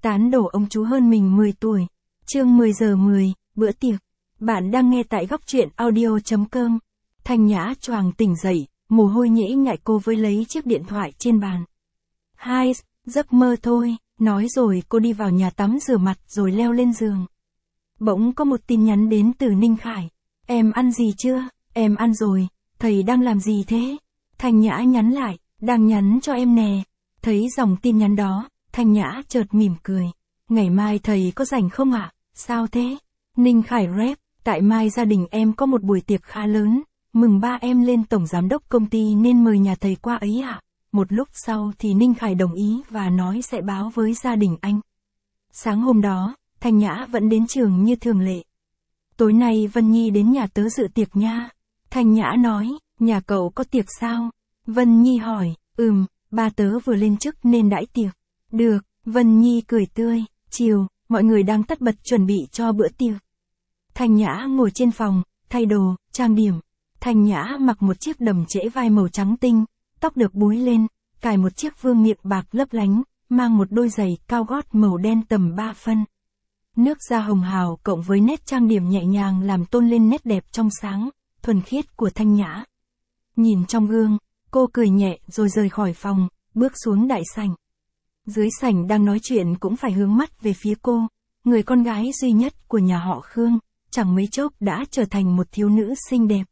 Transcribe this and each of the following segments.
Tán đổ ông chú hơn mình 10 tuổi. Chương 10 giờ 10, bữa tiệc. Bạn đang nghe tại góc truyện audio.com. Thanh Nhã choàng tỉnh dậy, mồ hôi nhễ nhại cô với lấy chiếc điện thoại trên bàn. Hai, giấc mơ thôi, nói rồi cô đi vào nhà tắm rửa mặt rồi leo lên giường. Bỗng có một tin nhắn đến từ Ninh Khải. Em ăn gì chưa? Em ăn rồi, thầy đang làm gì thế? Thanh Nhã nhắn lại, đang nhắn cho em nè. Thấy dòng tin nhắn đó, Thanh Nhã chợt mỉm cười. Ngày mai thầy có rảnh không ạ? Sao thế? Ninh Khải rep, tại mai gia đình em có một buổi tiệc khá lớn, mừng ba em lên tổng giám đốc công ty nên mời nhà thầy qua ấy ạ. Một lúc sau thì Ninh Khải đồng ý và nói sẽ báo với gia đình anh. Sáng hôm đó, Thanh Nhã vẫn đến trường như thường lệ. Tối nay Vân Nhi đến nhà tớ dự tiệc nha. Thanh Nhã nói, nhà cậu có tiệc sao? Vân Nhi hỏi, ba tớ vừa lên chức nên đãi tiệc. Được, Vân Nhi cười tươi, chiều, mọi người đang tất bật chuẩn bị cho bữa tiệc. Thanh Nhã ngồi trên phòng, thay đồ, trang điểm. Thanh Nhã mặc một chiếc đầm trễ vai màu trắng tinh, tóc được búi lên, cài một chiếc vương miện bạc lấp lánh, mang một đôi giày cao gót màu đen tầm 3 phân. Nước da hồng hào cộng với nét trang điểm nhẹ nhàng làm tôn lên nét đẹp trong sáng, thuần khiết của Thanh Nhã. Nhìn trong gương, cô cười nhẹ rồi rời khỏi phòng, bước xuống đại sảnh. Dưới sảnh đang nói chuyện cũng phải hướng mắt về phía cô, người con gái duy nhất của nhà họ Khương, chẳng mấy chốc đã trở thành một thiếu nữ xinh đẹp.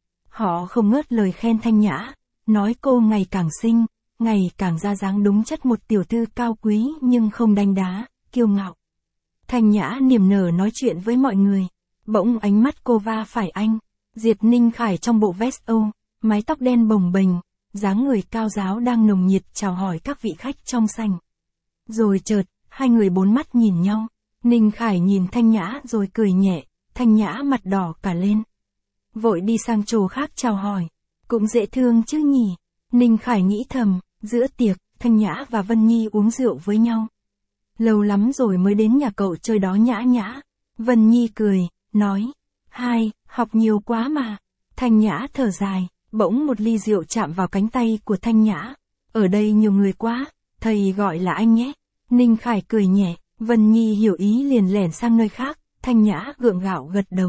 Họ không ngớt lời khen Thanh Nhã, nói cô ngày càng xinh, ngày càng ra dáng đúng chất một tiểu thư cao quý nhưng không đanh đá, kiêu ngạo. Thanh Nhã niềm nở nói chuyện với mọi người, bỗng ánh mắt cô va phải anh, Diệp Ninh Khải trong bộ vest Âu, mái tóc đen bồng bềnh, dáng người cao ráo đang nồng nhiệt chào hỏi các vị khách trong sảnh. Rồi chợt, hai người bốn mắt nhìn nhau, Ninh Khải nhìn Thanh Nhã rồi cười nhẹ, Thanh Nhã mặt đỏ cả lên. Vội đi sang chỗ khác chào hỏi, cũng dễ thương chứ nhỉ. Ninh Khải nghĩ thầm, giữa tiệc, Thanh Nhã và Vân Nhi uống rượu với nhau. Lâu lắm rồi mới đến nhà cậu chơi đó Nhã Nhã. Vân Nhi cười, nói, hai, học nhiều quá mà. Thanh Nhã thở dài, bỗng một ly rượu chạm vào cánh tay của Thanh Nhã. Ở đây nhiều người quá, thầy gọi là anh nhé. Ninh Khải cười nhẹ, Vân Nhi hiểu ý liền lẻn sang nơi khác, Thanh Nhã gượng gạo gật đầu.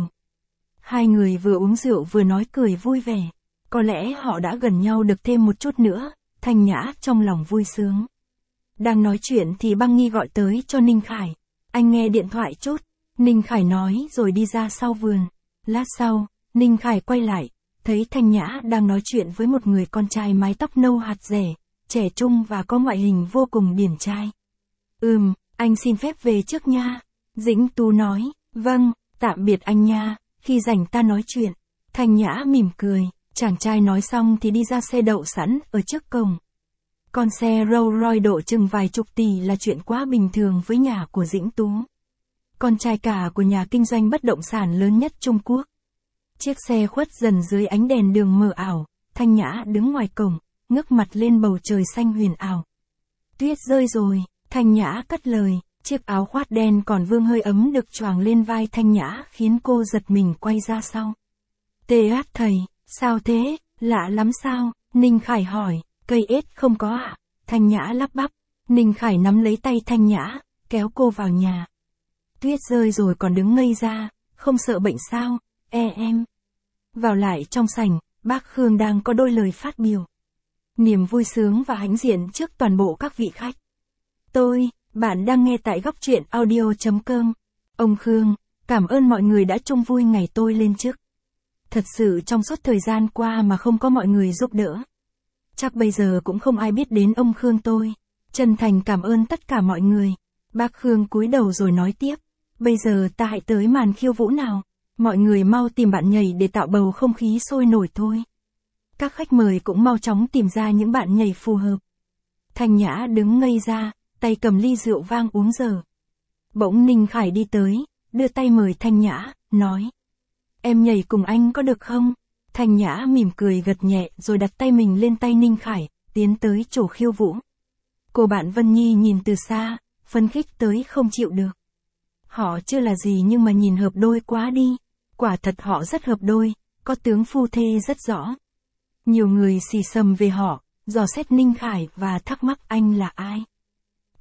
Hai người vừa uống rượu vừa nói cười vui vẻ. Có lẽ họ đã gần nhau được thêm một chút nữa, Thanh Nhã trong lòng vui sướng. Đang nói chuyện thì Băng Nhi gọi tới cho Ninh Khải. Anh nghe điện thoại chút, Ninh Khải nói rồi đi ra sau vườn. Lát sau, Ninh Khải quay lại, thấy Thanh Nhã đang nói chuyện với một người con trai mái tóc nâu hạt rẻ, trẻ trung và có ngoại hình vô cùng điển trai. Anh xin phép về trước nha. Dĩnh Tú nói, vâng, tạm biệt anh nha, khi rảnh ta nói chuyện. Thanh Nhã mỉm cười, chàng trai nói xong thì đi ra xe đậu sẵn ở trước cổng. Con xe Rolls Royce độ chừng vài chục tỷ là chuyện quá bình thường với nhà của Dĩnh Tú. Con trai cả của nhà kinh doanh bất động sản lớn nhất Trung Quốc. Chiếc xe khuất dần dưới ánh đèn đường mờ ảo, Thanh Nhã đứng ngoài cổng, ngước mặt lên bầu trời xanh huyền ảo. Tuyết rơi rồi, Thanh Nhã cất lời, chiếc áo khoác đen còn vương hơi ấm được choàng lên vai Thanh Nhã khiến cô giật mình quay ra sau. Thầy, sao thế, lạ lắm sao? Ninh Khải hỏi, cây ết không có ạ? Thanh Nhã lắp bắp. Ninh Khải nắm lấy tay Thanh Nhã, kéo cô vào nhà. Tuyết rơi rồi còn đứng ngây ra, không sợ bệnh sao? Em. Vào lại trong sảnh, bác Khương đang có đôi lời phát biểu. Niềm vui sướng và hãnh diện trước toàn bộ các vị khách. Bạn đang nghe tại góc truyện audio.com. Ông Khương, cảm ơn mọi người đã chung vui ngày tôi lên chức. Thật sự trong suốt thời gian qua mà không có mọi người giúp đỡ, chắc bây giờ cũng không ai biết đến ông Khương tôi. Chân thành cảm ơn tất cả mọi người. Bác Khương cúi đầu rồi nói tiếp. Bây giờ ta hãy tới màn khiêu vũ nào. Mọi người mau tìm bạn nhảy để tạo bầu không khí sôi nổi thôi. Các khách mời cũng mau chóng tìm ra những bạn nhảy phù hợp. Thanh Nhã đứng ngây ra, tay cầm ly rượu vang uống dở. Bỗng Ninh Khải đi tới, đưa tay mời Thanh Nhã, nói. Em nhảy cùng anh có được không? Thanh Nhã mỉm cười gật nhẹ rồi đặt tay mình lên tay Ninh Khải, tiến tới chỗ khiêu vũ. Cô bạn Vân Nhi nhìn từ xa, phấn khích tới không chịu được. Họ chưa là gì nhưng mà nhìn hợp đôi quá đi. Quả thật họ rất hợp đôi, có tướng phu thê rất rõ. Nhiều người xì xầm về họ, dò xét Ninh Khải và thắc mắc anh là ai.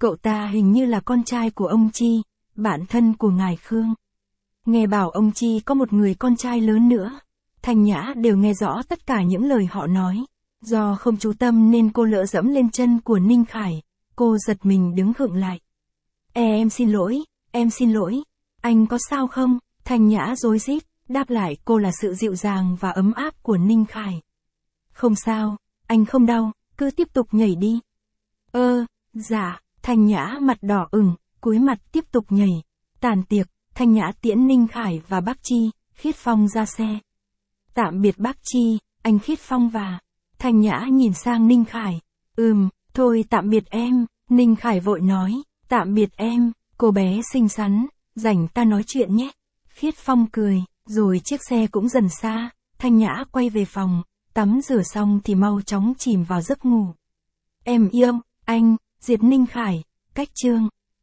Cậu ta hình như là con trai của ông Chi, bạn thân của ngài Khương. Nghe bảo ông Chi có một người con trai lớn nữa. Thanh Nhã đều nghe rõ tất cả những lời họ nói. Do không chú tâm nên cô lỡ dẫm lên chân của Ninh Khải. Cô giật mình đứng khựng lại. Em xin lỗi, anh có sao không? Thanh Nhã rối rít, đáp lại cô là sự dịu dàng và ấm áp của Ninh Khải. Không sao, anh không đau, cứ tiếp tục nhảy đi. Dạ, Thanh Nhã mặt đỏ ửng, cúi mặt tiếp tục nhảy. Tàn tiệc, Thanh Nhã tiễn Ninh Khải và bác Chi, Khiết Phong ra xe. Tạm biệt bác Chi, anh Khiết Phong và... Thanh Nhã nhìn sang Ninh Khải. Thôi tạm biệt em, Ninh Khải vội nói. Tạm biệt em, cô bé xinh xắn, rảnh ta nói chuyện nhé. Khiết Phong cười, rồi chiếc xe cũng dần xa. Thanh Nhã quay về phòng, tắm rửa xong thì mau chóng chìm vào giấc ngủ. Em yêu, anh, Diệt Ninh Khải, cách chương.